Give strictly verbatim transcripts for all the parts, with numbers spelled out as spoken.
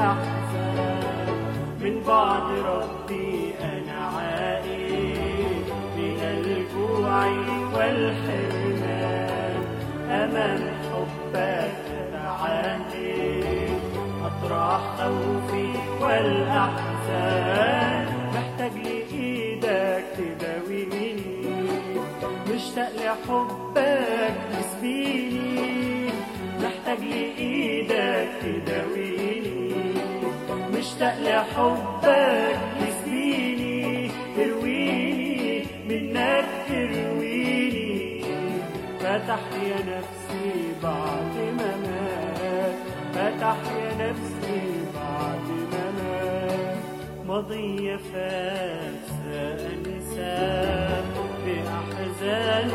والأحزان. من بعد ربي أنا عائد من الجوع والحرمان، أمام حبك أتعاهد أطرح خوفي والأحزان. محتاج لإيدك تداويني، مشتاق لحبك تسبيني. محتاج لإيدك تداويني، مشتاق لحبك تسبيني. ارويني منك ترويني، فتح يا نفسي بعد ما مات، فتح يا نفسي بعد ما مات. ماضي فات سأنساه بأحزان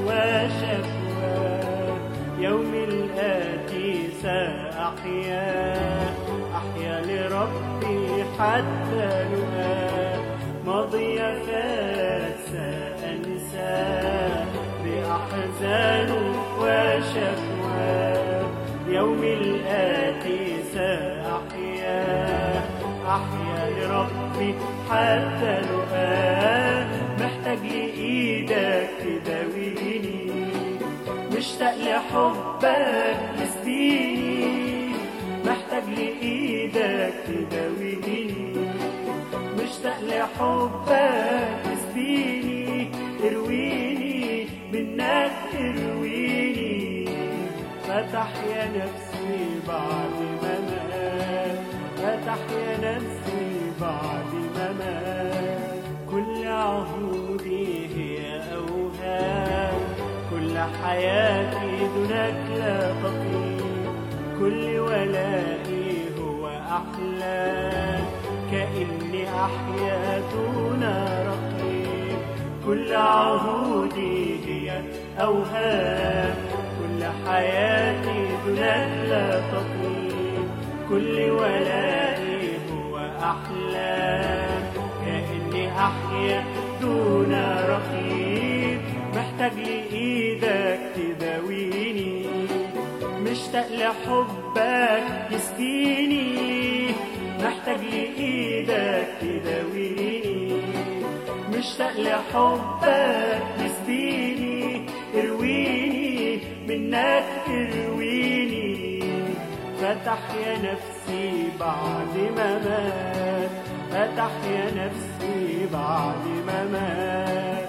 وشكوى، يوم الآتي سأحيا، أحيا لربي حتى لقاه. ماضي فات سأنساه بأحزان وشكوى، يوم الآتي سأحيا، أحيا لربي حتى لقاه. محتاج لإيدك تداويني، مشتاق لحبك تسبيني. محتاج لإيدك تداويني، مشتاق لحبك تسبيني. ارويني منك ارويني، فتح يا نفسي بعد ما مات، فتح يا نفسي بعد ما مات. كل عهودي هي أوهام، كل حياتي دونك لا تطيب. كل ولائي هو أحلام، كأني أحيا دون رقيب. كل عهودي هي أوهام، كل حياتي دونك لا تطيب. كل ولائي هو أحلام، كأني أحيا دون رقيب. محتاج لإيدك تداويني، مشتاق لحبك يسقيني. محتاج لإيدك تداويني، مشتاق لحبك يسقيني. ارويني منك ارويني، فتح يا نفسي بعد ما مات، فتح يا نفسي بعد ما مات.